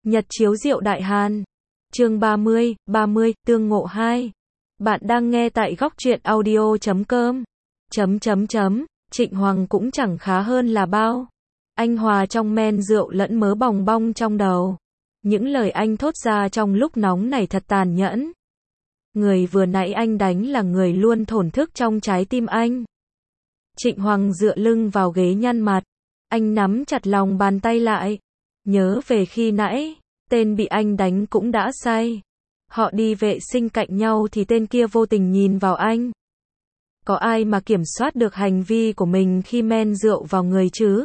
Nhật chiếu diệu Đại Hàn. Chương 30, tương ngộ 2. Bạn đang nghe tại góc truyện audio.com. Trịnh Hoàng cũng chẳng khá hơn là bao. Anh hòa trong men rượu lẫn mớ bòng bong trong đầu. Những lời anh thốt ra trong lúc nóng này thật tàn nhẫn. Người vừa nãy anh đánh là người luôn thổn thức trong trái tim anh. Trịnh Hoàng dựa lưng vào ghế nhăn mặt. Anh nắm chặt lòng bàn tay lại. Nhớ về khi nãy, tên bị anh đánh cũng đã say. Họ đi vệ sinh cạnh nhau thì tên kia vô tình nhìn vào anh. Có ai mà kiểm soát được hành vi của mình khi men rượu vào người chứ?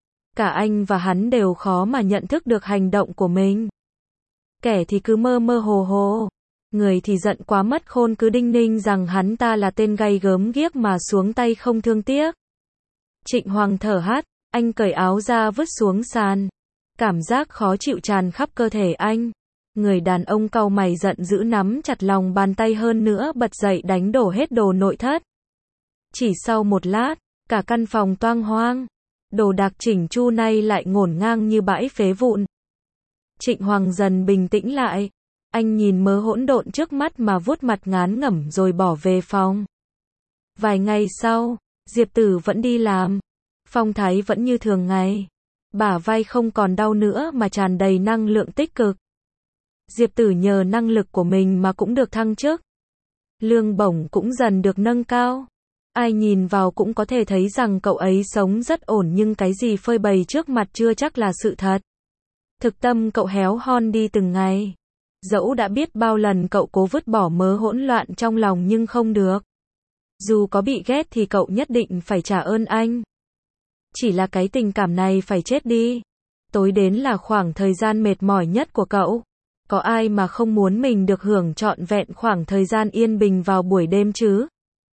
Cả anh và hắn đều khó mà nhận thức được hành động của mình. Kẻ thì cứ mơ mơ hồ hồ. Người thì giận quá mất khôn cứ đinh ninh rằng hắn ta là tên gay gớm ghiếc mà xuống tay không thương tiếc. Trịnh Hoàng thở hắt, anh cởi áo ra vứt xuống sàn. Cảm giác khó chịu tràn khắp cơ thể anh. Người đàn ông cau mày giận dữ nắm chặt lòng bàn tay hơn nữa bật dậy đánh đổ hết đồ nội thất. Chỉ sau một lát, cả căn phòng toang hoang. Đồ đạc chỉnh chu nay lại ngổn ngang như bãi phế vụn. Trịnh Hoàng dần bình tĩnh lại. Anh nhìn mớ hỗn độn trước mắt mà vuốt mặt ngán ngẩm rồi bỏ về phòng. Vài ngày sau, Diệp Tử vẫn đi làm. Phong thái vẫn như thường ngày. Bả vai không còn đau nữa mà tràn đầy năng lượng tích cực. Diệp Tử nhờ năng lực của mình mà cũng được thăng chức. Lương bổng cũng dần được nâng cao. Ai nhìn vào cũng có thể thấy rằng cậu ấy sống rất ổn nhưng cái gì phơi bày trước mặt chưa chắc là sự thật. Thực tâm cậu héo hon đi từng ngày. Dẫu đã biết bao lần cậu cố vứt bỏ mớ hỗn loạn trong lòng nhưng không được. Dù có bị ghét thì cậu nhất định phải trả ơn anh. Chỉ là cái tình cảm này phải chết đi. Tối đến là khoảng thời gian mệt mỏi nhất của cậu. Có ai mà không muốn mình được hưởng trọn vẹn khoảng thời gian yên bình vào buổi đêm chứ?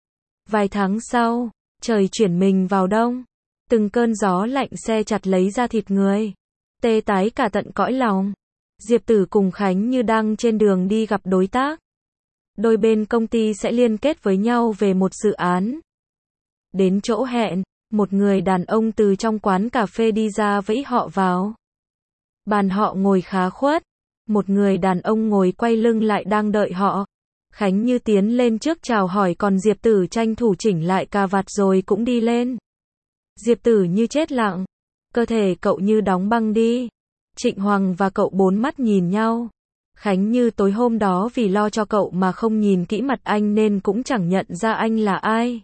Vài tháng sau, trời chuyển mình vào đông. Từng cơn gió lạnh se chặt lấy da thịt người. Tê tái cả tận cõi lòng. Diệp Tử cùng Khánh Như đang trên đường đi gặp đối tác. Đôi bên công ty sẽ liên kết với nhau về một dự án. Đến chỗ hẹn, một người đàn ông từ trong quán cà phê đi ra vẫy họ vào. Bàn họ ngồi khá khuất. Một người đàn ông ngồi quay lưng lại đang đợi họ. Khánh Như tiến lên trước chào hỏi còn Diệp Tử tranh thủ chỉnh lại cà vạt rồi cũng đi lên. Diệp Tử như chết lặng. Cơ thể cậu như đóng băng đi. Trịnh Hoàng và cậu bốn mắt nhìn nhau. Khánh Như tối hôm đó vì lo cho cậu mà không nhìn kỹ mặt anh nên cũng chẳng nhận ra anh là ai.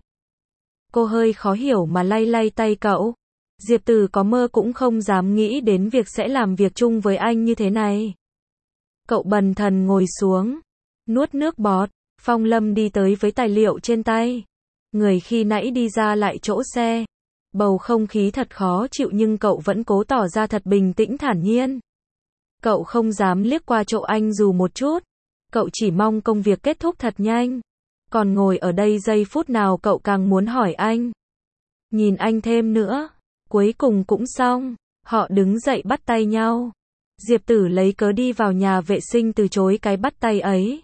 Cô hơi khó hiểu mà lay lay tay cậu. Diệp Tử có mơ cũng không dám nghĩ đến việc sẽ làm việc chung với anh như thế này. Cậu bần thần ngồi xuống. Nuốt nước bọt. Phong Lâm đi tới với tài liệu trên tay. Người khi nãy đi ra lại chỗ xe. Bầu không khí thật khó chịu nhưng cậu vẫn cố tỏ ra thật bình tĩnh thản nhiên. Cậu không dám liếc qua chỗ anh dù một chút. Cậu chỉ mong công việc kết thúc thật nhanh. Còn ngồi ở đây giây phút nào cậu càng muốn hỏi anh. Nhìn anh thêm nữa. Cuối cùng cũng xong. Họ đứng dậy bắt tay nhau. Diệp Tử lấy cớ đi vào nhà vệ sinh từ chối cái bắt tay ấy.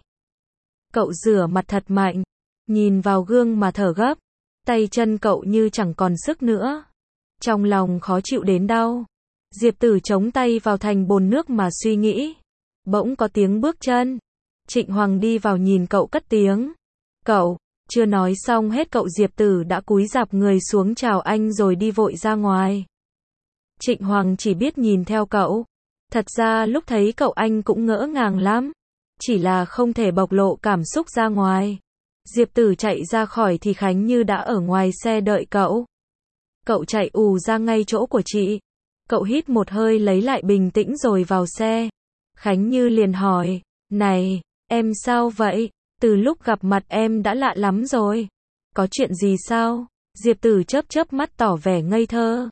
Cậu rửa mặt thật mạnh. Nhìn vào gương mà thở gấp. Tay chân cậu như chẳng còn sức nữa. Trong lòng khó chịu đến đau. Diệp Tử chống tay vào thành bồn nước mà suy nghĩ. Bỗng có tiếng bước chân. Trịnh Hoàng đi vào nhìn cậu cất tiếng. Cậu, chưa nói xong hết cậu Diệp Tử đã cúi rạp người xuống chào anh rồi đi vội ra ngoài. Trịnh Hoàng chỉ biết nhìn theo cậu. Thật ra lúc thấy cậu anh cũng ngỡ ngàng lắm. Chỉ là không thể bộc lộ cảm xúc ra ngoài. Diệp Tử chạy ra khỏi thì Khánh Như đã ở ngoài xe đợi cậu. Cậu chạy ù ra ngay chỗ của chị. Cậu hít một hơi lấy lại bình tĩnh rồi vào xe. Khánh Như liền hỏi, này, em sao vậy? Từ lúc gặp mặt em đã lạ lắm rồi. Có chuyện gì sao? Diệp Tử chớp chớp mắt tỏ vẻ ngây thơ.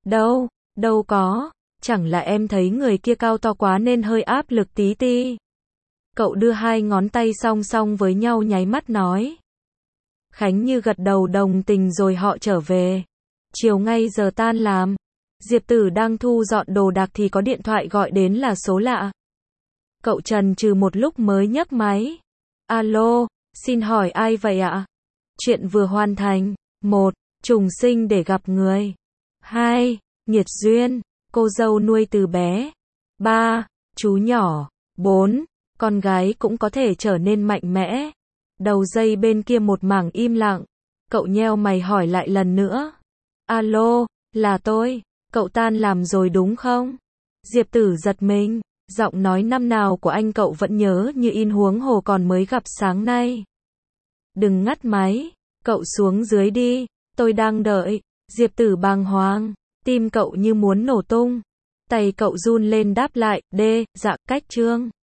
Đâu có. Chẳng là em thấy người kia cao to quá nên hơi áp lực tí ti. Cậu đưa hai ngón tay song song với nhau nháy mắt nói. Khánh Như gật đầu đồng tình rồi họ trở về. Chiều ngay giờ tan làm. Diệp Tử đang thu dọn đồ đạc thì có điện thoại gọi đến là số lạ. Cậu chần chừ một lúc mới nhấc máy. Alo, xin hỏi ai vậy ạ? Chuyện vừa hoàn thành. 1. Trùng sinh để gặp người. 2. Nghiệt duyên, cô dâu nuôi từ bé. 3. Chú nhỏ. 4. Con gái cũng có thể trở nên mạnh mẽ. Đầu dây bên kia một mảng im lặng. Cậu nheo mày hỏi lại lần nữa. Alo, là tôi. Cậu tan làm rồi đúng không? Diệp Tử giật mình. Giọng nói năm nào của anh cậu vẫn nhớ như in, huống hồ còn mới gặp sáng nay. Đừng ngắt máy. Cậu xuống dưới đi. Tôi đang đợi. Diệp Tử bàng hoàng. Tim cậu như muốn nổ tung. Tay cậu run lên đáp lại. Dạ, cách Trương.